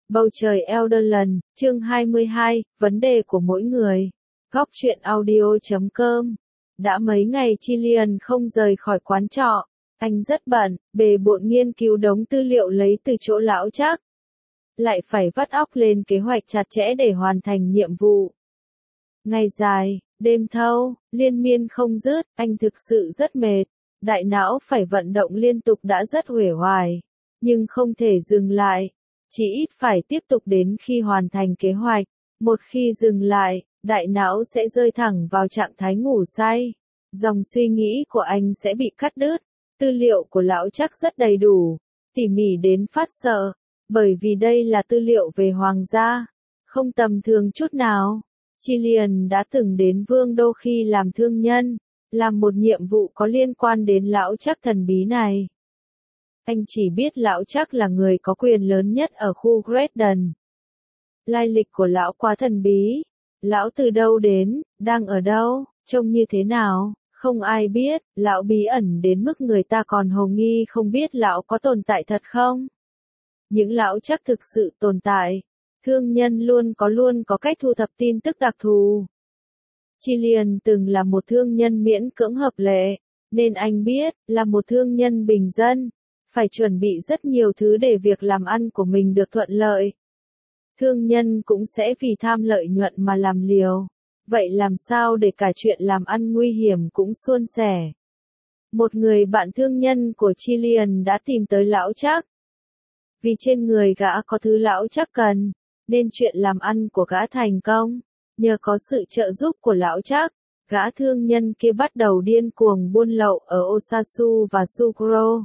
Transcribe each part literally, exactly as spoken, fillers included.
Bầu trời Elderland, chương hai mươi hai, vấn đề của mỗi người. Góc truyện audio chấm com. Đã mấy ngày Chilean không rời khỏi quán trọ. Anh rất bận, bề bộn nghiên cứu đống tư liệu lấy từ chỗ lão Trác. Lại phải vắt óc lên kế hoạch chặt chẽ để hoàn thành nhiệm vụ. Ngày dài, đêm thâu, liên miên không dứt, anh thực sự rất mệt. Đại não phải vận động liên tục đã rất uể oải. Nhưng không thể dừng lại. Chỉ ít phải tiếp tục đến khi hoàn thành kế hoạch. Một khi dừng lại, đại não sẽ rơi thẳng vào trạng thái ngủ say. Dòng suy nghĩ của anh sẽ bị cắt đứt. Tư liệu của lão Trác rất đầy đủ, tỉ mỉ đến phát sợ, bởi vì đây là tư liệu về hoàng gia, không tầm thường chút nào. Chilean đã từng đến Vương đô khi làm thương nhân, làm một nhiệm vụ có liên quan đến lão Trác thần bí này. Anh chỉ biết lão Trác là người có quyền lớn nhất ở khu Graydon. Lai lịch của lão quá thần bí. Lão từ đâu đến, đang ở đâu, trông như thế nào, không ai biết. Lão bí ẩn đến mức người ta còn hồ nghi không biết lão có tồn tại thật không. Những lão Trác thực sự tồn tại. Thương nhân luôn có luôn có cách thu thập tin tức đặc thù. Chilean từng là một thương nhân miễn cưỡng hợp lệ, nên anh biết, là một thương nhân bình dân, phải chuẩn bị rất nhiều thứ để việc làm ăn của mình được thuận lợi. Thương nhân cũng sẽ vì tham lợi nhuận mà làm liều. Vậy làm sao để cả chuyện làm ăn nguy hiểm cũng suôn sẻ? Một người bạn thương nhân của Chilean đã tìm tới lão Trác. Vì trên người gã có thứ lão Trác cần, nên chuyện làm ăn của gã thành công. Nhờ có sự trợ giúp của lão Trác, gã thương nhân kia bắt đầu điên cuồng buôn lậu ở Osasu và Sucro.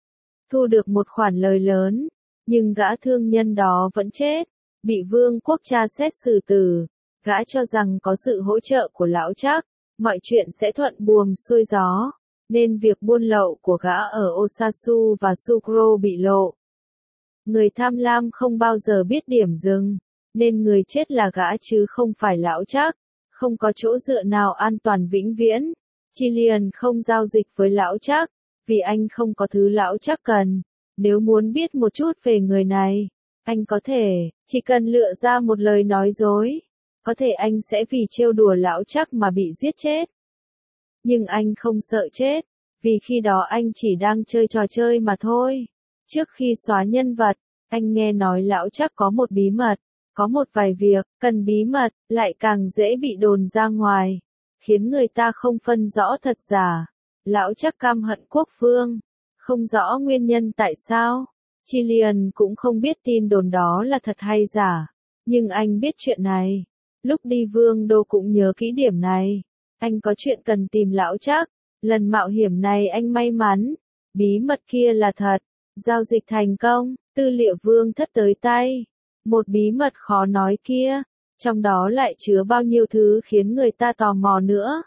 Thu được một khoản lời lớn, nhưng gã thương nhân đó vẫn chết, bị vương quốc tra xét xử tử. Gã cho rằng có sự hỗ trợ của lão Trác, mọi chuyện sẽ thuận buồm xuôi gió, nên việc buôn lậu của gã ở Osasu và Sucro bị lộ. Người tham lam không bao giờ biết điểm dừng, nên người chết là gã chứ không phải lão Trác, không có chỗ dựa nào an toàn vĩnh viễn. Chilean không giao dịch với lão Trác, vì anh không có thứ lão Trác cần. Nếu muốn biết một chút về người này, anh có thể, chỉ cần lựa ra một lời nói dối, có thể anh sẽ vì trêu đùa lão Trác mà bị giết chết. Nhưng anh không sợ chết, vì khi đó anh chỉ đang chơi trò chơi mà thôi. Trước khi xóa nhân vật, anh nghe nói lão Trác có một bí mật, có một vài việc, cần bí mật, lại càng dễ bị đồn ra ngoài, khiến người ta không phân rõ thật giả. Lão Trác căm hận quốc vương, không rõ nguyên nhân tại sao. Chilean cũng không biết tin đồn đó là thật hay giả, nhưng anh biết chuyện này. Lúc đi Vương đô cũng nhớ kỹ điểm này. Anh có chuyện cần tìm lão Trác. Lần mạo hiểm này anh may mắn, bí mật kia là thật, giao dịch thành công, tư liệu vương thất tới tay. Một bí mật khó nói kia, trong đó lại chứa bao nhiêu thứ khiến người ta tò mò nữa.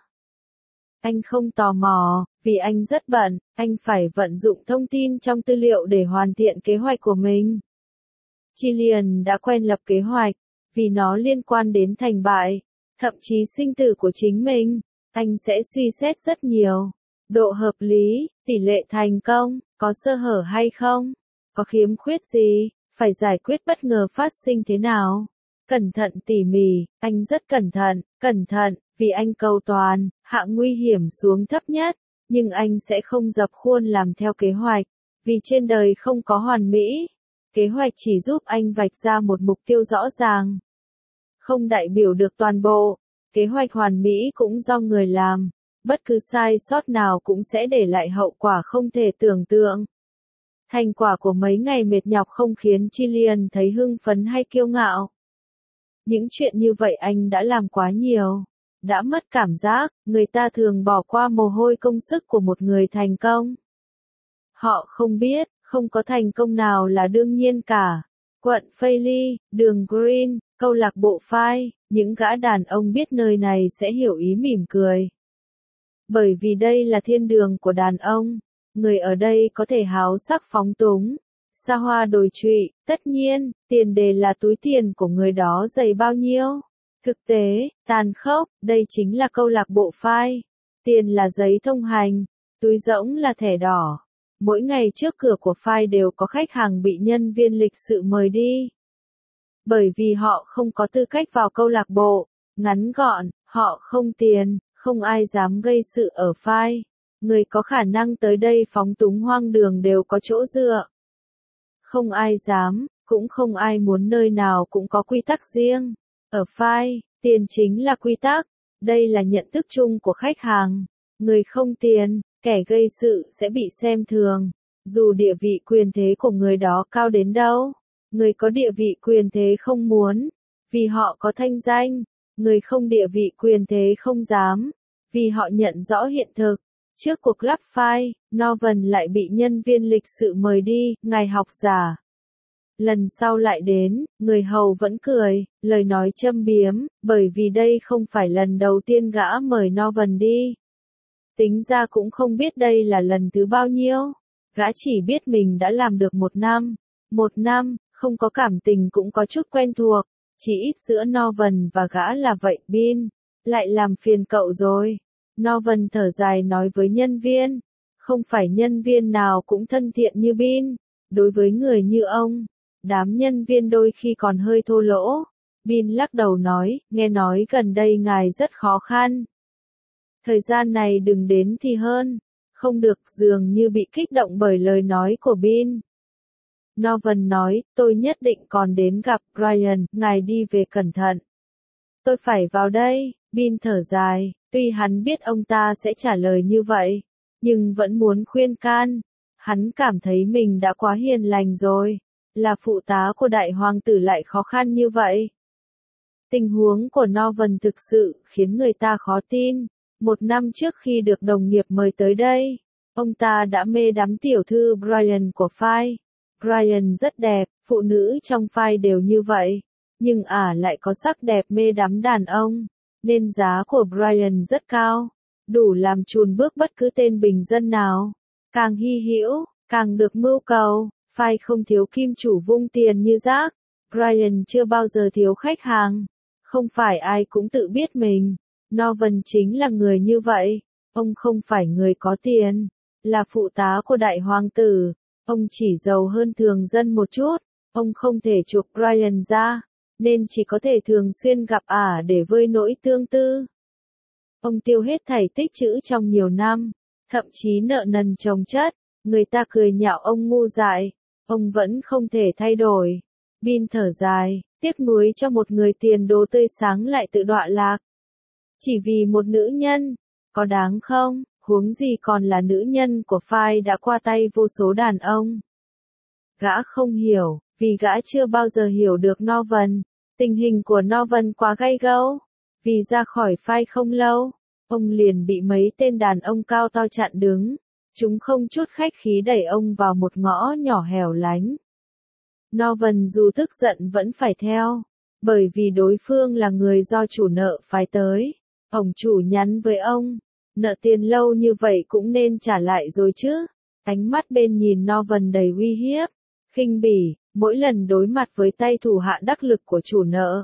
Anh không tò mò, vì anh rất bận, anh phải vận dụng thông tin trong tư liệu để hoàn thiện kế hoạch của mình. Chilean đã quen lập kế hoạch, vì nó liên quan đến thành bại, thậm chí sinh tử của chính mình. Anh sẽ suy xét rất nhiều. Độ hợp lý, tỷ lệ thành công, có sơ hở hay không, có khiếm khuyết gì, phải giải quyết bất ngờ phát sinh thế nào. Cẩn thận tỉ mỉ, anh rất cẩn thận, cẩn thận, vì anh cầu toàn, hạ nguy hiểm xuống thấp nhất, nhưng anh sẽ không dập khuôn làm theo kế hoạch, vì trên đời không có hoàn mỹ. Kế hoạch chỉ giúp anh vạch ra một mục tiêu rõ ràng, không đại biểu được toàn bộ. Kế hoạch hoàn mỹ cũng do người làm, bất cứ sai sót nào cũng sẽ để lại hậu quả không thể tưởng tượng. Thành quả của mấy ngày mệt nhọc không khiến Chilean thấy hưng phấn hay kiêu ngạo. Những chuyện như vậy anh đã làm quá nhiều, đã mất cảm giác. Người ta thường bỏ qua mồ hôi công sức của một người thành công. Họ không biết, không có thành công nào là đương nhiên cả. Quận Phailey, đường Green, câu lạc bộ Phai, những gã đàn ông biết nơi này sẽ hiểu ý mỉm cười. Bởi vì đây là thiên đường của đàn ông, người ở đây có thể háo sắc phóng túng, xa hoa đồi trụy, tất nhiên, tiền đề là túi tiền của người đó dày bao nhiêu. Thực tế, tàn khốc, đây chính là câu lạc bộ Phai. Tiền là giấy thông hành, túi rỗng là thẻ đỏ. Mỗi ngày trước cửa của Phai đều có khách hàng bị nhân viên lịch sự mời đi. Bởi vì họ không có tư cách vào câu lạc bộ. Ngắn gọn, họ không tiền, không ai dám gây sự ở phai. Người có khả năng tới đây phóng túng hoang đường đều có chỗ dựa. Không ai dám, cũng không ai muốn nơi nào cũng có quy tắc riêng. Ở phai, tiền chính là quy tắc. Đây là nhận thức chung của khách hàng. Người không tiền, kẻ gây sự sẽ bị xem thường. Dù địa vị quyền thế của người đó cao đến đâu. Người có địa vị quyền thế không muốn, vì họ có thanh danh. Người không địa vị quyền thế không dám, vì họ nhận rõ hiện thực. Trước cuộc lắp file, Norvan lại bị nhân viên lịch sự mời đi, ngài học giả. Lần sau lại đến, người hầu vẫn cười, lời nói châm biếm, bởi vì đây không phải lần đầu tiên gã mời Norvan đi. Tính ra cũng không biết đây là lần thứ bao nhiêu. Gã chỉ biết mình đã làm được một năm. Một năm, không có cảm tình cũng có chút quen thuộc. Chỉ ít giữa Norvan và gã là vậy. Bin, lại làm phiền cậu rồi. Norvan thở dài nói với nhân viên. Không phải nhân viên nào cũng thân thiện như Bin. Đối với người như ông, đám nhân viên đôi khi còn hơi thô lỗ. Bin lắc đầu nói, nghe nói gần đây ngài rất khó khăn. Thời gian này đừng đến thì hơn. Không được, dường như bị kích động bởi lời nói của Bin. Norvan nói, tôi nhất định còn đến gặp Brian, ngài đi về cẩn thận. Tôi phải vào đây. Bin thở dài, tuy hắn biết ông ta sẽ trả lời như vậy, nhưng vẫn muốn khuyên can. Hắn cảm thấy mình đã quá hiền lành rồi, là phụ tá của đại hoàng tử lại khó khăn như vậy. Tình huống của Norvan thực sự khiến người ta khó tin. Một năm trước khi được đồng nghiệp mời tới đây, ông ta đã mê đắm tiểu thư Brian của phai. Brian rất đẹp, phụ nữ trong phai đều như vậy, nhưng ả à lại có sắc đẹp mê đắm đàn ông, nên giá của Brian rất cao, đủ làm chùn bước bất cứ tên bình dân nào. Càng hy hữu, càng được mưu cầu, phai không thiếu kim chủ vung tiền như rác. Brian chưa bao giờ thiếu khách hàng, không phải ai cũng tự biết mình. Norvan chính là người như vậy, ông không phải người có tiền, là phụ tá của đại hoàng tử, ông chỉ giàu hơn thường dân một chút, ông không thể chuộc Brian ra, nên chỉ có thể thường xuyên gặp ả à để vơi nỗi tương tư. Ông tiêu hết thảy tích trữ trong nhiều năm, thậm chí nợ nần chồng chất, người ta cười nhạo ông ngu dại, ông vẫn không thể thay đổi. Bin thở dài, tiếc nuối cho một người tiền đồ tươi sáng lại tự đọa lạc. Chỉ vì một nữ nhân, có đáng không, huống gì còn là nữ nhân của phai đã qua tay vô số đàn ông. Gã không hiểu, vì gã chưa bao giờ hiểu được Norvan. Tình hình của Norvan quá gay gẫu. Vì ra khỏi phai không lâu, ông liền bị mấy tên đàn ông cao to chặn đứng. Chúng không chút khách khí đẩy ông vào một ngõ nhỏ hẻo lánh. Norvan dù tức giận vẫn phải theo, bởi vì đối phương là người do chủ nợ phái tới. Ông chủ nhắn với ông, nợ tiền lâu như vậy cũng nên trả lại rồi chứ. Ánh mắt bên nhìn Norvan đầy uy hiếp, khinh bỉ, mỗi lần đối mặt với tay thủ hạ đắc lực của chủ nợ.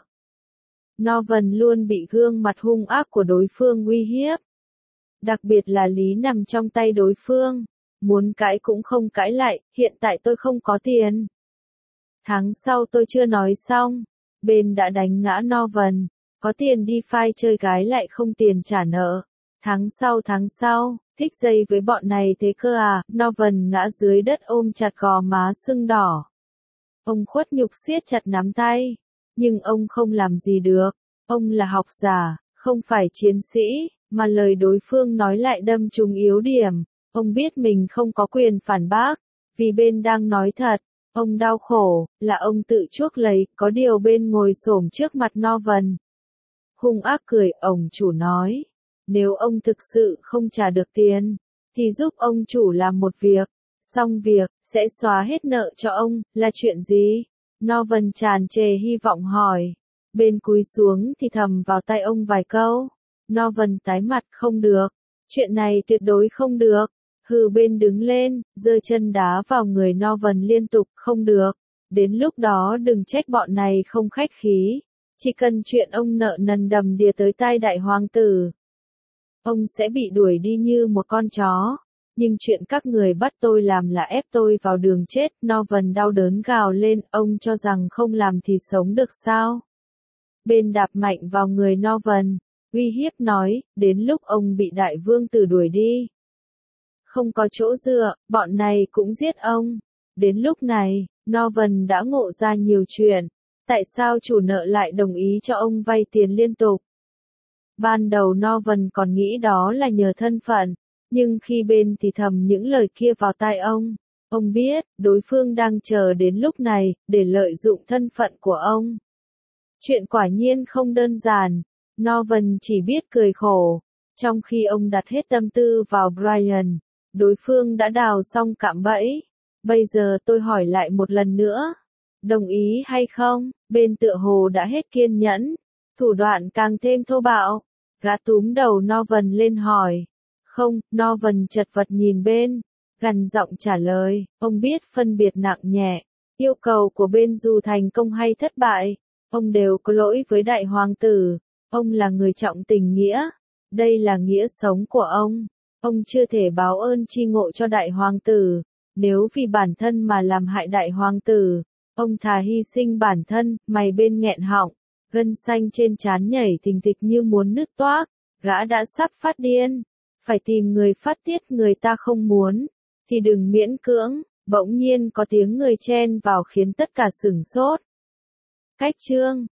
Norvan luôn bị gương mặt hung ác của đối phương uy hiếp. Đặc biệt là lý nằm trong tay đối phương, muốn cãi cũng không cãi lại, hiện tại tôi không có tiền. Tháng sau tôi chưa nói xong, bên đã đánh ngã Norvan. Có tiền đi phai chơi gái lại không tiền trả nợ. Tháng sau tháng sau, thích dây với bọn này thế cơ à, Norvan ngã dưới đất ôm chặt gò má sưng đỏ. Ông khuất nhục siết chặt nắm tay, nhưng ông không làm gì được. Ông là học giả, không phải chiến sĩ, mà lời đối phương nói lại đâm trúng yếu điểm. Ông biết mình không có quyền phản bác, vì bên đang nói thật. Ông đau khổ, là ông tự chuốc lấy, có điều bên ngồi xổm trước mặt Norvan. Hung ác cười, ông chủ nói, nếu ông thực sự không trả được tiền, thì giúp ông chủ làm một việc, xong việc, sẽ xóa hết nợ cho ông, là chuyện gì? Norvan tràn trề hy vọng hỏi, bên cúi xuống thì thầm vào tai ông vài câu. Norvan tái mặt, không được, chuyện này tuyệt đối không được. Hừ, bên đứng lên, giơ chân đá vào người Norvan liên tục, không được, đến lúc đó đừng trách bọn này không khách khí. Chỉ cần chuyện ông nợ nần đầm đìa tới tai đại hoàng tử, ông sẽ bị đuổi đi như một con chó. Nhưng chuyện các người bắt tôi làm là ép tôi vào đường chết, Norvan đau đớn gào lên, ông cho rằng không làm thì sống được sao? Ben đạp mạnh vào người Norvan, uy hiếp nói, đến lúc ông bị đại vương tử đuổi đi. Không có chỗ dựa, bọn này cũng giết ông. Đến lúc này, Norvan đã ngộ ra nhiều chuyện. Tại sao chủ nợ lại đồng ý cho ông vay tiền liên tục? Ban đầu Norvan còn nghĩ đó là nhờ thân phận, nhưng khi Ben thì thầm những lời kia vào tai ông, ông biết, đối phương đang chờ đến lúc này, để lợi dụng thân phận của ông. Chuyện quả nhiên không đơn giản, Norvan chỉ biết cười khổ, trong khi ông đặt hết tâm tư vào Brian, đối phương đã đào xong cạm bẫy. Bây giờ tôi hỏi lại một lần nữa, đồng ý hay không? Ben tựa hồ đã hết kiên nhẫn, thủ đoạn càng thêm thô bạo. Gã túm đầu Norvan lên hỏi. Không, Norvan chật vật nhìn Ben, gằn giọng trả lời, ông biết phân biệt nặng nhẹ, yêu cầu của Ben dù thành công hay thất bại, ông đều có lỗi với đại hoàng tử, ông là người trọng tình nghĩa, đây là nghĩa sống của ông, ông chưa thể báo ơn tri ngộ cho đại hoàng tử, nếu vì bản thân mà làm hại đại hoàng tử, ông thà hy sinh bản thân. Mày Ben nghẹn họng, gân xanh trên trán nhảy thình thịch như muốn nứt toác, gã đã sắp phát điên, phải tìm người phát tiết, người ta không muốn, thì đừng miễn cưỡng. Bỗng nhiên có tiếng người chen vào khiến tất cả sửng sốt. Cách chương